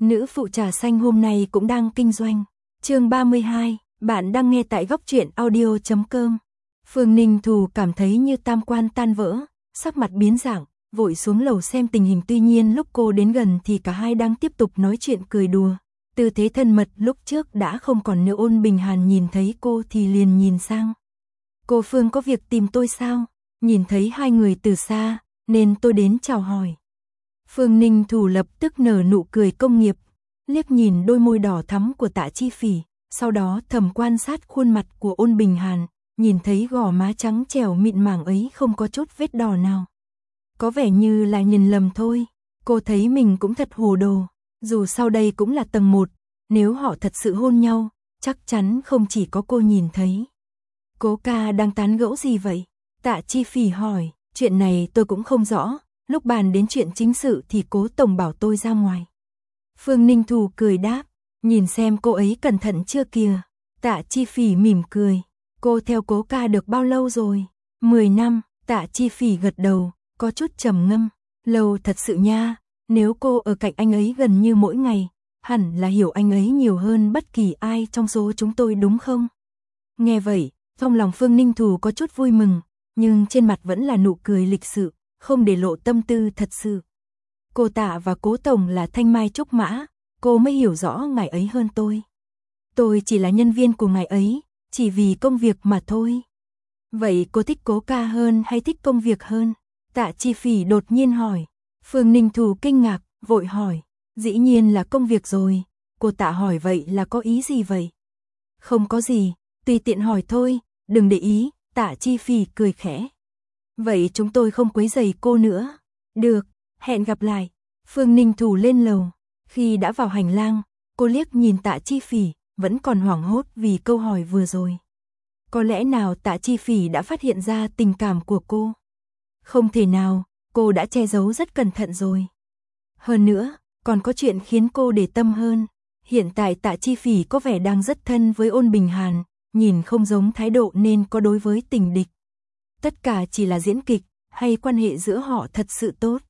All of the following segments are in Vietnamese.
Nữ phụ trà xanh hôm nay cũng đang kinh doanh. Chương 32, bạn đang nghe tại góc truyện audio.com. Phương Ninh Thù cảm thấy như tam quan tan vỡ, sắc mặt biến dạng, vội xuống lầu xem tình hình, tuy nhiên lúc cô đến gần thì cả hai đang tiếp tục nói chuyện cười đùa. Tư thế thân mật lúc trước đã không còn nữa. Ôn Bình Hàn nhìn thấy cô thì liền nhìn sang. Cô Phương có việc tìm tôi sao? Nhìn thấy hai người từ xa, nên tôi đến chào hỏi. Phương Ninh Thù lập tức nở nụ cười công nghiệp, liếc nhìn đôi môi đỏ thắm của Tạ Chi Phỉ, sau đó thầm quan sát khuôn mặt của Ôn Bình Hàn, nhìn thấy gò má trắng trẻo mịn màng ấy không có chút vết đỏ nào. Có vẻ như là nhìn lầm thôi, cô thấy mình cũng thật hồ đồ, dù sau đây cũng là tầng 1, nếu họ thật sự hôn nhau, chắc chắn không chỉ có cô nhìn thấy. Cố ca đang tán gẫu gì vậy? Tạ Chi Phỉ hỏi, chuyện này tôi cũng không rõ, lúc bàn đến chuyện chính sự thì Cố tổng bảo tôi ra ngoài. Phương Ninh Thù cười đáp, nhìn xem cô ấy cẩn thận chưa kìa. Tạ Chi Phỉ mỉm cười, cô theo Cố ca được bao lâu rồi? 10 năm, Tạ Chi Phỉ gật đầu, có chút trầm ngâm, lâu thật sự nha, nếu cô ở cạnh anh ấy gần như mỗi ngày, hẳn là hiểu anh ấy nhiều hơn bất kỳ ai trong số chúng tôi đúng không? Nghe vậy, trong lòng Phương Ninh Thù có chút vui mừng, nhưng trên mặt vẫn là nụ cười lịch sự, không để lộ tâm tư thật sự. Cô Tạ và Cố tổng là thanh mai trúc mã, cô mới hiểu rõ ngài ấy hơn tôi. Tôi chỉ là nhân viên của ngài ấy, chỉ vì công việc mà thôi. Vậy cô thích Cố ca hơn hay thích công việc hơn? Tạ Chi Phỉ đột nhiên hỏi. Phương Ninh Thù kinh ngạc, vội hỏi, dĩ nhiên là công việc rồi. Cô Tạ hỏi vậy là có ý gì vậy? Không có gì, tùy tiện hỏi thôi, đừng để ý. Tạ Chi Phỉ cười khẽ. Vậy chúng tôi không quấy rầy cô nữa. Được, hẹn gặp lại. Phương Ninh Thù lên lầu. Khi đã vào hành lang, cô liếc nhìn Tạ Chi Phỉ, vẫn còn hoảng hốt vì câu hỏi vừa rồi. Có lẽ nào Tạ Chi Phỉ đã phát hiện ra tình cảm của cô? Không thể nào, cô đã che giấu rất cẩn thận rồi. Hơn nữa, còn có chuyện khiến cô để tâm hơn. Hiện tại Tạ Chi Phỉ có vẻ đang rất thân với Ôn Bình Hàn, nhìn không giống thái độ nên có đối với tình địch. Tất cả chỉ là diễn kịch, hay quan hệ giữa họ thật sự tốt?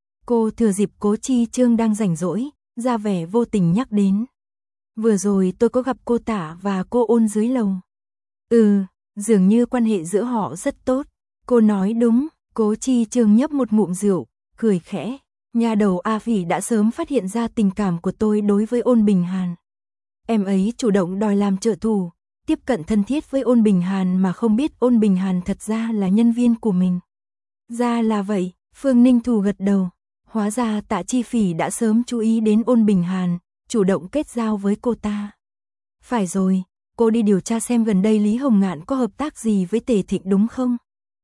Cô thừa dịp Cố Chi Chương đang rảnh rỗi, ra vẻ vô tình nhắc đến. Vừa rồi tôi có gặp cô Tạ và cô Ôn dưới lầu. Dường như quan hệ giữa họ rất tốt. Cô nói đúng. Cố Chi Chương nhấp một ngụm rượu, cười khẽ. Nhà đầu A Phỉ đã sớm phát hiện ra tình cảm của tôi đối với Ôn Bình Hàn. Em ấy chủ động đòi làm trợ thủ, tiếp cận thân thiết với Ôn Bình Hàn mà không biết Ôn Bình Hàn thật ra là nhân viên của mình. Ra là vậy, Phương Ninh Thù gật đầu. Hóa ra Tạ Chi Phỉ đã sớm chú ý đến Ôn Bình Hàn, chủ động kết giao với cô ta. Phải rồi, cô đi điều tra xem gần đây Lý Hồng Ngạn có hợp tác gì với Tề Thịnh đúng không?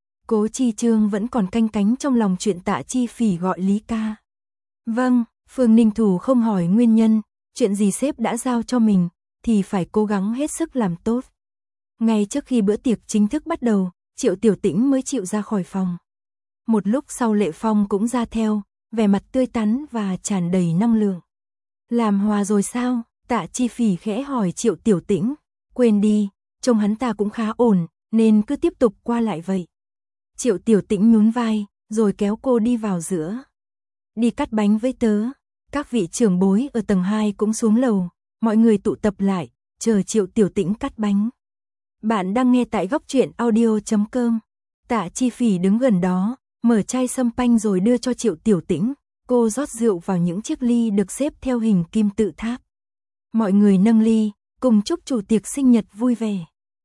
Cố Chi Chương vẫn còn canh cánh trong lòng chuyện Tạ Chi Phỉ gọi Lý ca. Vâng, Phương Ninh Thù không hỏi nguyên nhân, chuyện gì sếp đã giao cho mình, thì phải cố gắng hết sức làm tốt. Ngay trước khi bữa tiệc chính thức bắt đầu, Triệu Tiểu Tĩnh mới chịu ra khỏi phòng. Một lúc sau Lệ Phong cũng ra theo, vẻ mặt tươi tắn và tràn đầy năng lượng. Làm hòa rồi sao? Tạ Chi Phỉ khẽ hỏi Triệu Tiểu Tĩnh. Quên đi, trông hắn ta cũng khá ổn, nên cứ tiếp tục qua lại vậy. Triệu Tiểu Tĩnh nhún vai, rồi kéo cô đi vào giữa. Đi cắt bánh với tớ. Các vị trưởng bối ở tầng 2 cũng xuống lầu, mọi người tụ tập lại, chờ Triệu Tiểu Tĩnh cắt bánh. Bạn đang nghe tại góc truyện audio.com. Tạ Chi Phỉ đứng gần đó, mở chai sâm panh rồi đưa cho Triệu Tiểu Tĩnh. Cô rót rượu vào những chiếc ly được xếp theo hình kim tự tháp. Mọi người nâng ly, cùng chúc chủ tiệc sinh nhật vui vẻ.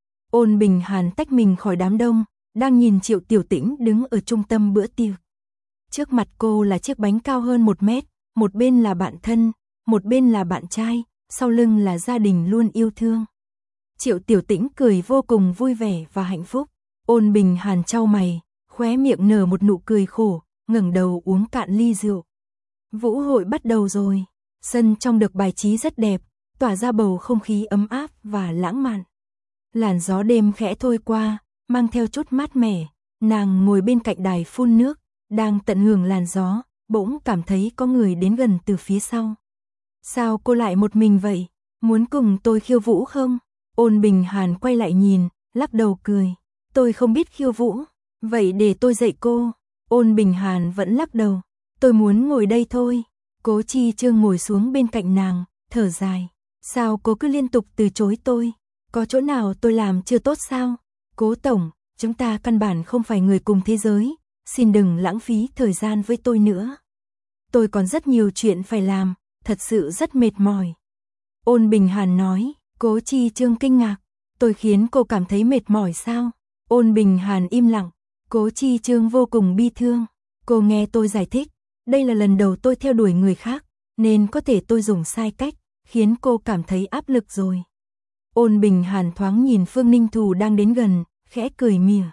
Ôn Bình Hàn tách mình khỏi đám đông, đang nhìn Triệu Tiểu Tĩnh đứng ở trung tâm bữa tiệc. Trước mặt cô là chiếc bánh cao hơn 1 mét, một bên là bạn thân, một bên là bạn trai, sau lưng là gia đình luôn yêu thương. Triệu Tiểu Tĩnh cười vô cùng vui vẻ và hạnh phúc. Ôn Bình Hàn chau mày, khóe miệng nở một nụ cười khổ, ngẩng đầu uống cạn ly rượu. Vũ hội bắt đầu rồi, sân trong được bài trí rất đẹp, tỏa ra bầu không khí ấm áp và lãng mạn. Làn gió đêm khẽ thôi qua, mang theo chút mát mẻ, nàng ngồi bên cạnh đài phun nước, đang tận hưởng làn gió, bỗng cảm thấy có người đến gần từ phía sau. Sao cô lại một mình vậy? Muốn cùng tôi khiêu vũ không? Ôn Bình Hàn quay lại nhìn, lắc đầu cười. Tôi không biết khiêu vũ, vậy để tôi dạy cô. Ôn Bình Hàn vẫn lắc đầu. Tôi muốn ngồi đây thôi. Cố Chi Chương ngồi xuống bên cạnh nàng, thở dài. Sao cô cứ liên tục từ chối tôi? Có chỗ nào tôi làm chưa tốt sao? Cố tổng, chúng ta căn bản không phải người cùng thế giới, xin đừng lãng phí thời gian với tôi nữa. Tôi còn rất nhiều chuyện phải làm, thật sự rất mệt mỏi. Ôn Bình Hàn nói. Cố Chi Chương kinh ngạc. Tôi khiến cô cảm thấy mệt mỏi sao? Ôn Bình Hàn im lặng. Cố Chi Chương vô cùng bi thương. Cô nghe tôi giải thích. Đây là lần đầu tôi theo đuổi người khác, nên có thể tôi dùng sai cách, khiến cô cảm thấy áp lực rồi. Ôn Bình Hàn thoáng nhìn Phương Ninh Thù đang đến gần, khẽ cười mỉa.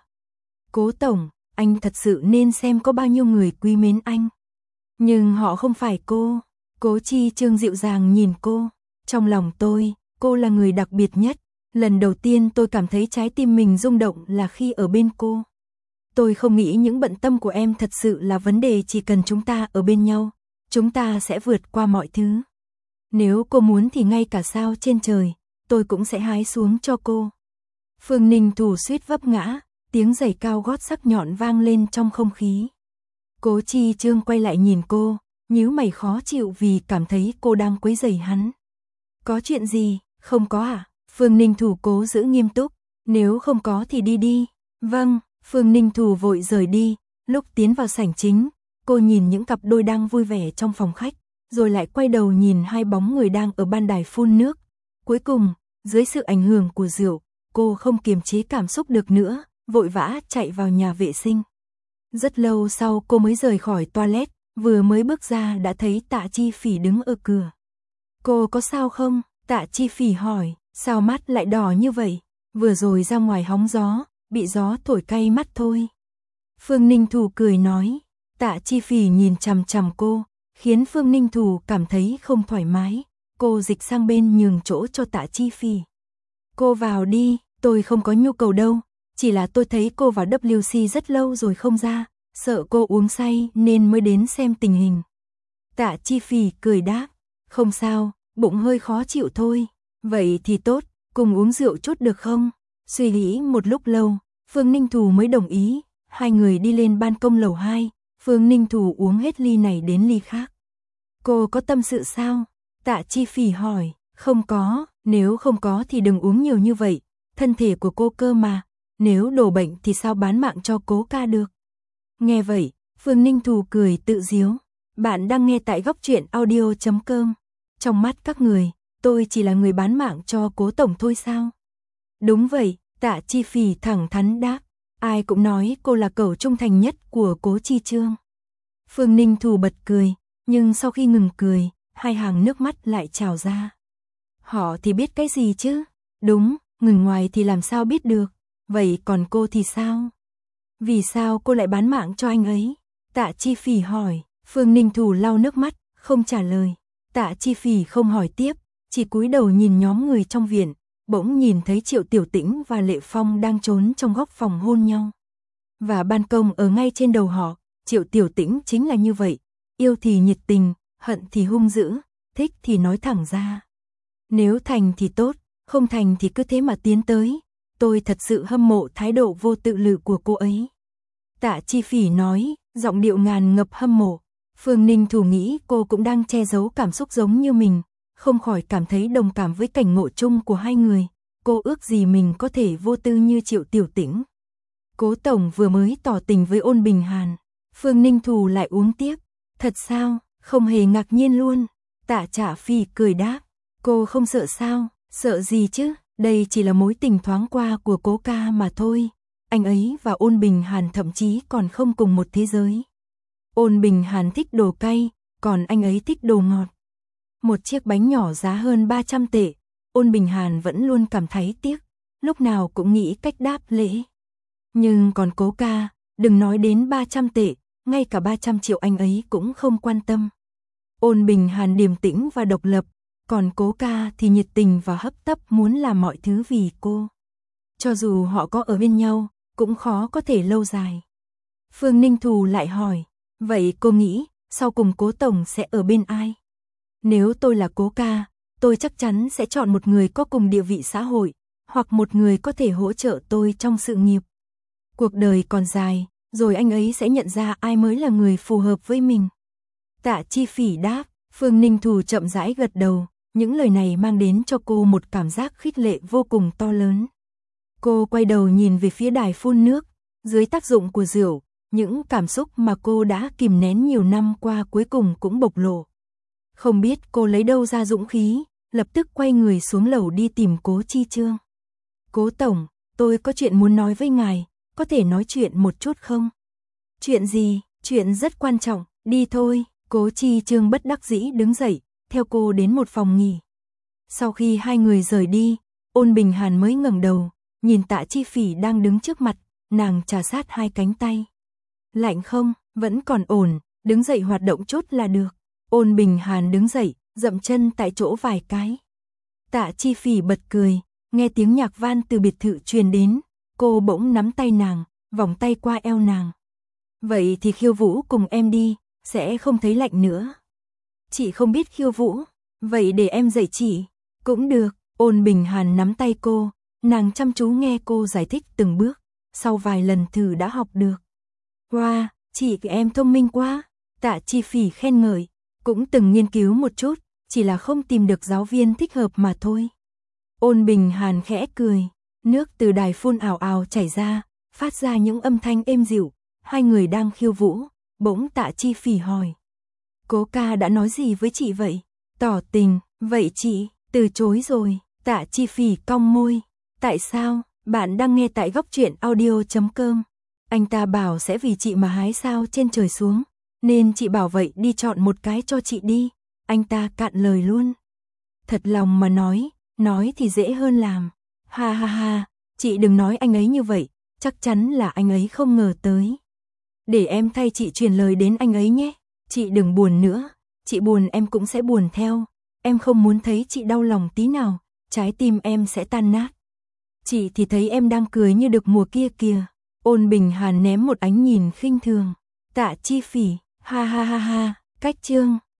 Cố tổng, anh thật sự nên xem có bao nhiêu người quý mến anh. Nhưng họ không phải cô. Cố Chi Chương dịu dàng nhìn cô. Trong lòng tôi, cô là người đặc biệt nhất. Lần đầu tiên tôi cảm thấy trái tim mình rung động là khi ở bên cô. Tôi không nghĩ những bận tâm của em thật sự là vấn đề, chỉ cần chúng ta ở bên nhau, chúng ta sẽ vượt qua mọi thứ. Nếu cô muốn thì ngay cả sao trên trời, tôi cũng sẽ hái xuống cho cô. Phương Ninh Thù suýt vấp ngã, tiếng giày cao gót sắc nhọn vang lên trong không khí. Cố Chi Chương quay lại nhìn cô, nhíu mày khó chịu vì cảm thấy cô đang quấy rầy hắn. Có chuyện gì? Không có à? Phương Ninh Thù cố giữ nghiêm túc. Nếu không có thì đi đi. Vâng. Phương Ninh Thù vội rời đi. Lúc tiến vào sảnh chính, cô nhìn những cặp đôi đang vui vẻ trong phòng khách, rồi lại quay đầu nhìn hai bóng người đang ở ban đài phun nước. Cuối cùng, dưới sự ảnh hưởng của rượu, cô không kiềm chế cảm xúc được nữa, vội vã chạy vào nhà vệ sinh. Rất lâu sau cô mới rời khỏi toilet, vừa mới bước ra đã thấy Tạ Chi Phỉ đứng ở cửa. Cô có sao không? Tạ Chi Phỉ hỏi. Sao mắt lại đỏ như vậy? Vừa rồi ra ngoài hóng gió, bị gió thổi cay mắt thôi. Phương Ninh Thù cười nói. Tạ Chi Phỉ nhìn chằm chằm cô, khiến Phương Ninh Thù cảm thấy không thoải mái. Cô dịch sang bên nhường chỗ cho Tạ Chi Phỉ. Cô vào đi, tôi không có nhu cầu đâu. Chỉ là tôi thấy cô vào WC rất lâu rồi không ra, sợ cô uống say nên mới đến xem tình hình. Tạ Chi Phỉ cười đáp. Không sao, bụng hơi khó chịu thôi. Vậy thì tốt, cùng uống rượu chút được không? Suy nghĩ một lúc lâu, Phương Ninh Thù mới đồng ý. Hai người đi lên ban công lầu 2, Phương Ninh Thù uống hết ly này đến ly khác. Cô có tâm sự sao? Tạ Chi Phỉ hỏi. Không có, nếu không có thì đừng uống nhiều như vậy. Thân thể của cô cơ mà, nếu đổ bệnh thì sao bán mạng cho Cố ca được? Nghe vậy, Phương Ninh Thù cười tự giễu. Bạn đang nghe tại Góc Truyện Audio.com. Trong mắt các người, tôi chỉ là người bán mạng cho Cố tổng thôi sao? Đúng vậy, Tạ Chi Phỉ thẳng thắn đáp. Ai cũng nói cô là cẩu trung thành nhất của Cố Chi Chương. Phương Ninh Thù bật cười, nhưng sau khi ngừng cười, hai hàng nước mắt lại trào ra. Họ thì biết cái gì chứ? Đúng, người ngoài thì làm sao biết được. Vậy còn cô thì sao? Vì sao cô lại bán mạng cho anh ấy? Tạ Chi Phỉ hỏi. Phương Ninh Thù lau nước mắt, không trả lời. Tạ Chi Phỉ không hỏi tiếp, chỉ cúi đầu nhìn nhóm người trong viện, bỗng nhìn thấy Triệu Tiểu Tĩnh và Lệ Phong đang trốn trong góc phòng hôn nhau. Và ban công ở ngay trên đầu họ, Triệu Tiểu Tĩnh chính là như vậy, yêu thì nhiệt tình, hận thì hung dữ, thích thì nói thẳng ra. Nếu thành thì tốt, không thành thì cứ thế mà tiến tới. Tôi thật sự hâm mộ thái độ vô tự lự của cô ấy. Tạ Chi Phỉ nói, giọng điệu ngàn ngập hâm mộ. Phương Ninh Thù nghĩ cô cũng đang che giấu cảm xúc giống như mình, không khỏi cảm thấy đồng cảm với cảnh ngộ chung của hai người. Cô ước gì mình có thể vô tư như Triệu Tiểu Tĩnh. Cố tổng vừa mới tỏ tình với Ôn Bình Hàn. Phương Ninh Thù lại uống tiếp. Thật sao? Không hề ngạc nhiên luôn. Tạ Trả Phi cười đáp. Cô không sợ sao? Sợ gì chứ? Đây chỉ là mối tình thoáng qua của Cố ca mà thôi. Anh ấy và Ôn Bình Hàn thậm chí còn không cùng một thế giới. Ôn Bình Hàn thích đồ cay, còn anh ấy thích đồ ngọt. Một chiếc bánh nhỏ giá hơn 300 tệ, Ôn Bình Hàn vẫn luôn cảm thấy tiếc, lúc nào cũng nghĩ cách đáp lễ. Nhưng còn Cố ca, đừng nói đến 300 tệ, ngay cả 300 triệu anh ấy cũng không quan tâm. Ôn Bình Hàn điềm tĩnh và độc lập, còn Cố ca thì nhiệt tình và hấp tấp muốn làm mọi thứ vì cô. Cho dù họ có ở bên nhau, cũng khó có thể lâu dài. Phương Ninh Thù lại hỏi, vậy cô nghĩ, sau cùng Cố tổng sẽ ở bên ai? Nếu tôi là Cố ca, tôi chắc chắn sẽ chọn một người có cùng địa vị xã hội, hoặc một người có thể hỗ trợ tôi trong sự nghiệp. Cuộc đời còn dài, rồi anh ấy sẽ nhận ra ai mới là người phù hợp với mình. Tạ Chi Phỉ đáp, Phương Ninh Thù chậm rãi gật đầu, những lời này mang đến cho cô một cảm giác khích lệ vô cùng to lớn. Cô quay đầu nhìn về phía đài phun nước, dưới tác dụng của rượu, những cảm xúc mà cô đã kìm nén nhiều năm qua cuối cùng cũng bộc lộ. Không biết cô lấy đâu ra dũng khí, lập tức quay người xuống lầu đi tìm Cố Chi Chương. Cố Tổng, tôi có chuyện muốn nói với ngài, có thể nói chuyện một chút không? Chuyện gì? Chuyện rất quan trọng, đi thôi. Cố Chi Chương bất đắc dĩ đứng dậy, theo cô đến một phòng nghỉ. Sau khi hai người rời đi, Ôn Bình Hàn mới ngẩng đầu, nhìn Tạ Chi Phỉ đang đứng trước mặt, nàng trà sát hai cánh tay. Lạnh không? Vẫn còn ổn, đứng dậy hoạt động chút là được. Ôn Bình Hàn đứng dậy, dậm chân tại chỗ vài cái. Tạ Chi Phỉ bật cười, nghe tiếng nhạc van từ biệt thự truyền đến, cô bỗng nắm tay nàng, vòng tay qua eo nàng. Vậy thì khiêu vũ cùng em đi, sẽ không thấy lạnh nữa. Chị không biết khiêu vũ, vậy để em dạy chị. Cũng được. Ôn Bình Hàn nắm tay cô, nàng chăm chú nghe cô giải thích từng bước, sau vài lần thử đã học được. Wow, chị em thông minh quá. Tạ Chi Phỉ khen ngợi, cũng từng nghiên cứu một chút, chỉ là không tìm được giáo viên thích hợp mà thôi. Ôn Bình Hàn khẽ cười, nước từ đài phun ào ào chảy ra, phát ra những âm thanh êm dịu. Hai người đang khiêu vũ, bỗng Tạ Chi Phỉ hỏi. Cố ca đã nói gì với chị vậy? Tỏ tình, vậy chị, từ chối rồi. Tạ Chi Phỉ cong môi. Tại sao? Bạn đang nghe tại góc truyện audio.com. Anh ta bảo sẽ vì chị mà hái sao trên trời xuống, nên chị bảo vậy đi chọn một cái cho chị đi. Anh ta cạn lời luôn. Thật lòng mà nói thì dễ hơn làm. Ha ha ha, chị đừng nói anh ấy như vậy, chắc chắn là anh ấy không ngờ tới. Để em thay chị truyền lời đến anh ấy nhé. Chị đừng buồn nữa, chị buồn em cũng sẽ buồn theo. Em không muốn thấy chị đau lòng tí nào, trái tim em sẽ tan nát. Chị thì thấy em đang cười như được mùa kia kìa. Ôn Bình Hàn ném một ánh nhìn khinh thường. Tạ Chi Phỉ, ha ha ha ha, cách chương.